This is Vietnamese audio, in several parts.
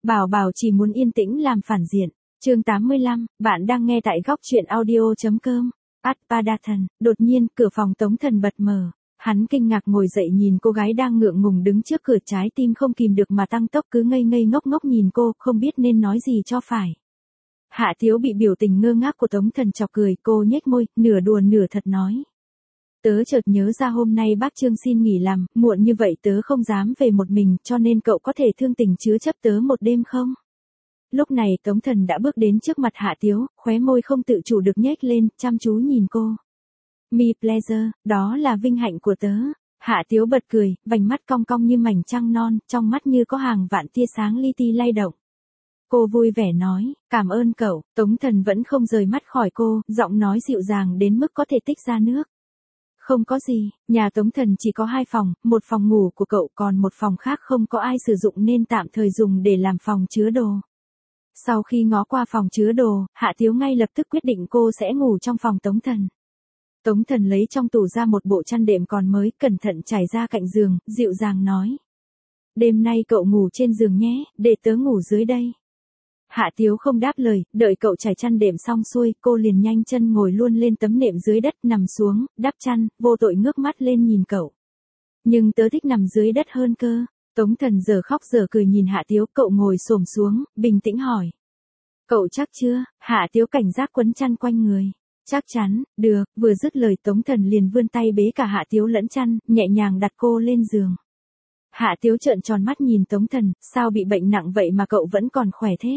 Bảo Bảo chỉ muốn yên tĩnh làm phản diện. Chương 85, bạn đang nghe tại góc truyện audio.com. Padatan, đột nhiên cửa phòng Tống Thần bật mở. Hắn kinh ngạc ngồi dậy nhìn cô gái đang ngượng ngùng đứng trước cửa, trái tim không kìm được mà tăng tốc, cứ ngây ngây ngốc ngốc nhìn cô, không biết nên nói gì cho phải. Hạ Thiếu bị biểu tình ngơ ngác của Tống Thần chọc cười, cô nhếch môi, nửa đùa nửa thật nói. Tớ chợt nhớ ra hôm nay bác Trương xin nghỉ làm, muộn như vậy tớ không dám về một mình, cho nên cậu có thể thương tình chứa chấp tớ một đêm không? Lúc này Tống Thần đã bước đến trước mặt Hạ Thiếu, khóe môi không tự chủ được nhếch lên, chăm chú nhìn cô. Me pleasure, đó là vinh hạnh của tớ. Hạ Thiếu bật cười, vành mắt cong cong như mảnh trăng non, trong mắt như có hàng vạn tia sáng li ti lay động. Cô vui vẻ nói, cảm ơn cậu. Tống Thần vẫn không rời mắt khỏi cô, giọng nói dịu dàng đến mức có thể tích ra nước. Không có gì, nhà Tống Thần chỉ có 2 phòng, một phòng ngủ của cậu, còn một phòng khác không có ai sử dụng nên tạm thời dùng để làm phòng chứa đồ. Sau khi ngó qua phòng chứa đồ, Hạ Thiếu ngay lập tức quyết định cô sẽ ngủ trong phòng Tống Thần. Tống Thần lấy trong tủ ra một bộ chăn đệm còn mới, cẩn thận trải ra cạnh giường, dịu dàng nói. Đêm nay cậu ngủ trên giường nhé, để tớ ngủ dưới đây. Hạ Thiếu không đáp lời, đợi cậu trải chăn đệm xong xuôi, cô liền nhanh chân ngồi luôn lên tấm nệm dưới đất, nằm xuống, đắp chăn, vô tội ngước mắt lên nhìn cậu. Nhưng tớ thích nằm dưới đất hơn cơ. Tống Thần giờ khóc giờ cười nhìn Hạ Thiếu, cậu ngồi xổm xuống, bình tĩnh hỏi. Cậu chắc chưa? Hạ Thiếu cảnh giác quấn chăn quanh người. Chắc chắn, được, vừa dứt lời Tống Thần liền vươn tay bế cả Hạ Thiếu lẫn chăn, nhẹ nhàng đặt cô lên giường. Hạ Thiếu trợn tròn mắt nhìn Tống Thần, sao bị bệnh nặng vậy mà cậu vẫn còn khỏe thế?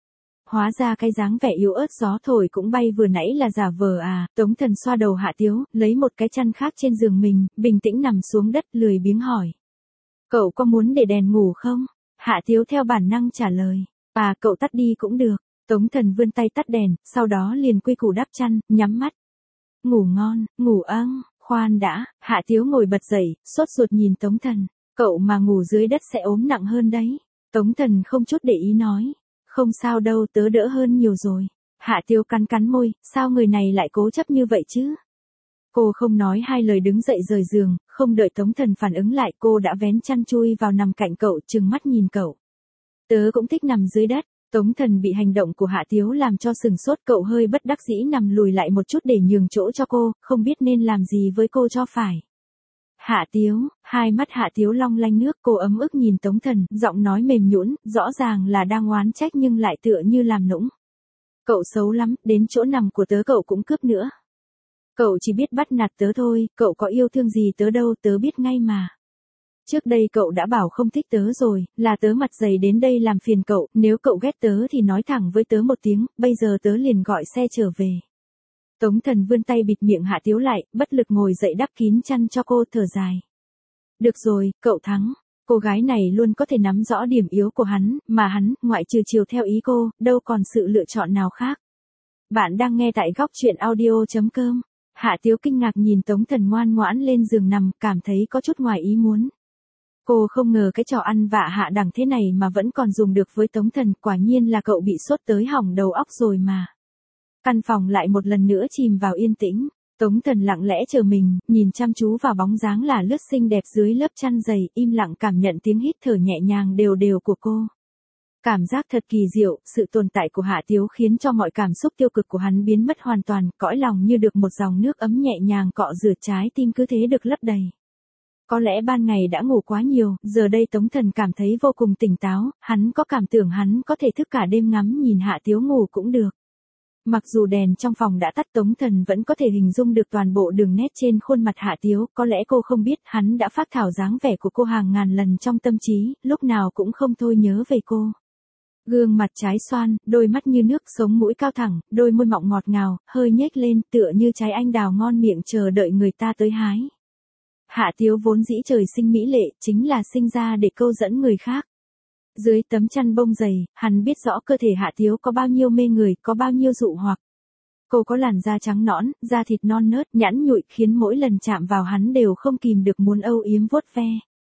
Hóa ra cái dáng vẻ yếu ớt gió thổi cũng bay vừa nãy là giả vờ à. Tống Thần xoa đầu Hạ Thiếu, lấy một cái chăn khác trên giường mình, bình tĩnh nằm xuống đất, lười biếng hỏi. Cậu có muốn để đèn ngủ không? Hạ Thiếu theo bản năng trả lời. Cậu tắt đi cũng được. Tống Thần vươn tay tắt đèn, sau đó liền quy củ đắp chăn, nhắm mắt. Ngủ ngon, ngủ ăng, khoan đã. Hạ Thiếu ngồi bật dậy, sốt ruột nhìn Tống Thần. Cậu mà ngủ dưới đất sẽ ốm nặng hơn đấy. Tống Thần không chút để ý nói. Không sao đâu, tớ đỡ hơn nhiều rồi. Hạ Thiếu cắn cắn môi, sao người này lại cố chấp như vậy chứ? Cô không nói hai lời đứng dậy rời giường, không đợi Tống Thần phản ứng lại, cô đã vén chăn chui vào nằm cạnh cậu, trừng mắt nhìn cậu. Tớ cũng thích nằm dưới đất. Tống Thần bị hành động của Hạ Thiếu làm cho sừng sốt, cậu hơi bất đắc dĩ nằm lùi lại một chút để nhường chỗ cho cô, không biết nên làm gì với cô cho phải. Hạ Thiếu, hai mắt Hạ Thiếu long lanh nước, cô ấm ức nhìn Tống Thần, giọng nói mềm nhũn, rõ ràng là đang oán trách nhưng lại tựa như làm nũng. Cậu xấu lắm, đến chỗ nằm của tớ cậu cũng cướp nữa. Cậu chỉ biết bắt nạt tớ thôi, cậu có yêu thương gì tớ đâu, tớ biết ngay mà. Trước đây cậu đã bảo không thích tớ rồi, là tớ mặt dày đến đây làm phiền cậu, nếu cậu ghét tớ thì nói thẳng với tớ một tiếng, bây giờ tớ liền gọi xe trở về. Tống Thần vươn tay bịt miệng Hạ Thiếu lại, bất lực ngồi dậy đắp kín chăn cho cô, thở dài. Được rồi, cậu thắng. Cô gái này luôn có thể nắm rõ điểm yếu của hắn, mà hắn, ngoại trừ chiều theo ý cô, đâu còn sự lựa chọn nào khác. Bạn đang nghe tại góc truyện audio.com. Hạ Thiếu kinh ngạc nhìn Tống Thần ngoan ngoãn lên giường nằm, cảm thấy có chút ngoài ý muốn. Cô không ngờ cái trò ăn vạ hạ đẳng thế này mà vẫn còn dùng được với Tống Thần, quả nhiên là cậu bị sốt tới hỏng đầu óc rồi mà. Căn phòng lại một lần nữa chìm vào yên tĩnh. Tống Thần lặng lẽ chờ mình, nhìn chăm chú vào bóng dáng là lướt xinh đẹp dưới lớp chăn dày, im lặng cảm nhận tiếng hít thở nhẹ nhàng đều đều của cô. Cảm giác thật kỳ diệu, sự tồn tại của Hạ Thiếu khiến cho mọi cảm xúc tiêu cực của hắn biến mất hoàn toàn, cõi lòng như được một dòng nước ấm nhẹ nhàng cọ rửa, trái tim cứ thế được lấp đầy. Có lẽ ban ngày đã ngủ quá nhiều, giờ đây Tống Thần cảm thấy vô cùng tỉnh táo, hắn có cảm tưởng hắn có thể thức cả đêm ngắm nhìn Hạ Thiếu ngủ cũng được. Mặc dù đèn trong phòng đã tắt, Tống Thần vẫn có thể hình dung được toàn bộ đường nét trên khuôn mặt Hạ Thiếu, có lẽ cô không biết hắn đã phác thảo dáng vẻ của cô hàng ngàn lần trong tâm trí, lúc nào cũng không thôi nhớ về cô. Gương mặt trái xoan, đôi mắt như nước, sống mũi cao thẳng, đôi môi mọng ngọt ngào, hơi nhếch lên tựa như trái anh đào ngon miệng chờ đợi người ta tới hái. Hạ Thiếu vốn dĩ trời sinh mỹ lệ, chính là sinh ra để câu dẫn người khác. Dưới tấm chăn bông dày, hắn biết rõ cơ thể Hạ Thiếu có bao nhiêu mê người, có bao nhiêu dụ hoặc. Cô có làn da trắng nõn, da thịt non nớt, nhẵn nhụi, khiến mỗi lần chạm vào hắn đều không kìm được muốn âu yếm vuốt ve.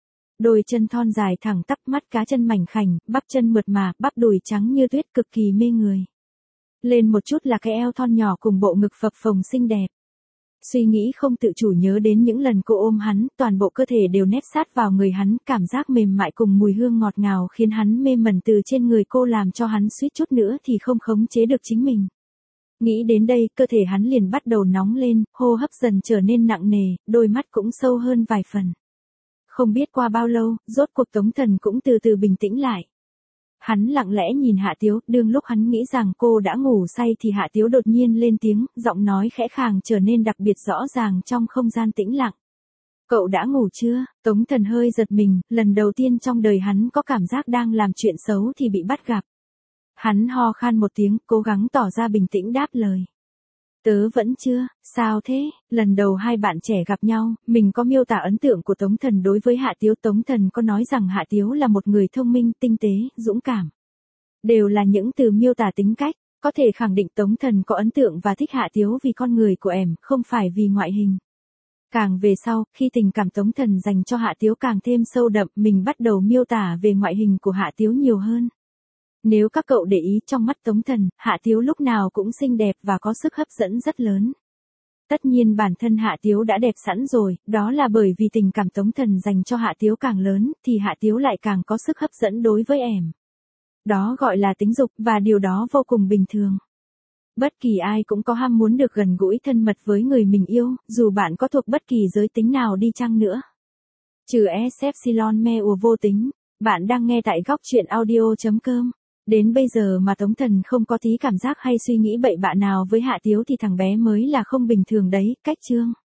Đôi chân thon dài thẳng tắp, mắt cá chân mảnh khảnh, bắp chân mượt mà, bắp đùi trắng như tuyết, cực kỳ mê người. Lên một chút là cái eo thon nhỏ cùng bộ ngực phập phồng xinh đẹp. Suy nghĩ không tự chủ nhớ đến những lần cô ôm hắn, toàn bộ cơ thể đều nép sát vào người hắn, cảm giác mềm mại cùng mùi hương ngọt ngào khiến hắn mê mẩn từ trên người cô làm cho hắn suýt chút nữa thì không khống chế được chính mình. Nghĩ đến đây, cơ thể hắn liền bắt đầu nóng lên, hô hấp dần trở nên nặng nề, đôi mắt cũng sâu hơn vài phần. Không biết qua bao lâu, rốt cuộc Tống Thần cũng từ từ bình tĩnh lại. Hắn lặng lẽ nhìn Hạ Tiếu, đương lúc hắn nghĩ rằng cô đã ngủ say thì Hạ Tiếu đột nhiên lên tiếng, giọng nói khẽ khàng trở nên đặc biệt rõ ràng trong không gian tĩnh lặng. Cậu đã ngủ chưa? Tống Thần hơi giật mình, lần đầu tiên trong đời hắn có cảm giác đang làm chuyện xấu thì bị bắt gặp. Hắn ho khan một tiếng, cố gắng tỏ ra bình tĩnh đáp lời. Tớ vẫn chưa, sao thế? Lần đầu hai bạn trẻ gặp nhau, mình có miêu tả ấn tượng của Tống Thần đối với Hạ Tiếu. Tống Thần có nói rằng Hạ Tiếu là một người thông minh, tinh tế, dũng cảm. Đều là những từ miêu tả tính cách, có thể khẳng định Tống Thần có ấn tượng và thích Hạ Tiếu vì con người của em, không phải vì ngoại hình. Càng về sau, khi tình cảm Tống Thần dành cho Hạ Tiếu càng thêm sâu đậm, mình bắt đầu miêu tả về ngoại hình của Hạ Tiếu nhiều hơn. Nếu các cậu để ý trong mắt Tống Thần, Hạ Tiếu lúc nào cũng xinh đẹp và có sức hấp dẫn rất lớn. Tất nhiên bản thân Hạ Tiếu đã đẹp sẵn rồi, đó là bởi vì tình cảm Tống Thần dành cho Hạ Tiếu càng lớn, thì Hạ Tiếu lại càng có sức hấp dẫn đối với em. Đó gọi là tính dục, và điều đó vô cùng bình thường. Bất kỳ ai cũng có ham muốn được gần gũi thân mật với người mình yêu, dù bạn có thuộc bất kỳ giới tính nào đi chăng nữa. Trừ Epsilon Meo vô tính, bạn đang nghe tại góc truyện audio.com. Đến bây giờ mà Tống Thần không có tí cảm giác hay suy nghĩ bậy bạ nào với Hạ Tiếu thì thằng bé mới là không bình thường đấy, cách chương.